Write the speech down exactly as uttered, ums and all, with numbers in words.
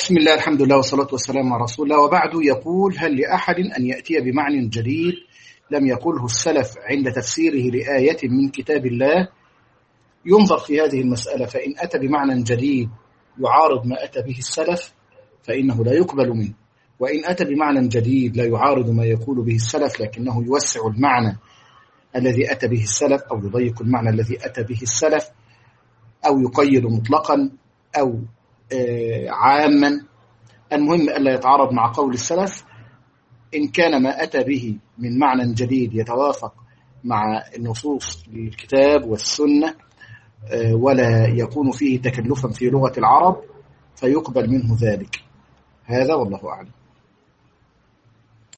بسم الله الحمد لله والصلاة والسلام على رسول الله، وبعد. يقول: هل لأحد أن يأتي بمعنى جديد لم يقله السلف عند تفسيره لآية من كتاب الله؟ ينظر في هذه المسألة، فإن أتى بمعنى جديد يعارض ما أتى به السلف فإنه لا يقبل منه، وإن أتى بمعنى جديد لا يعارض ما يقول به السلف لكنه يوسع المعنى الذي أتى به السلف أو يضيق المعنى الذي أتى به السلف أو يقيد مطلقا أو عاما، المهم ألا يتعارض مع قول السلف. إن كان ما أتى به من معنى جديد يتوافق مع النصوص الكتاب والسنة ولا يكون فيه تكلفا في لغة العرب فيقبل منه ذلك. هذا والله أعلم.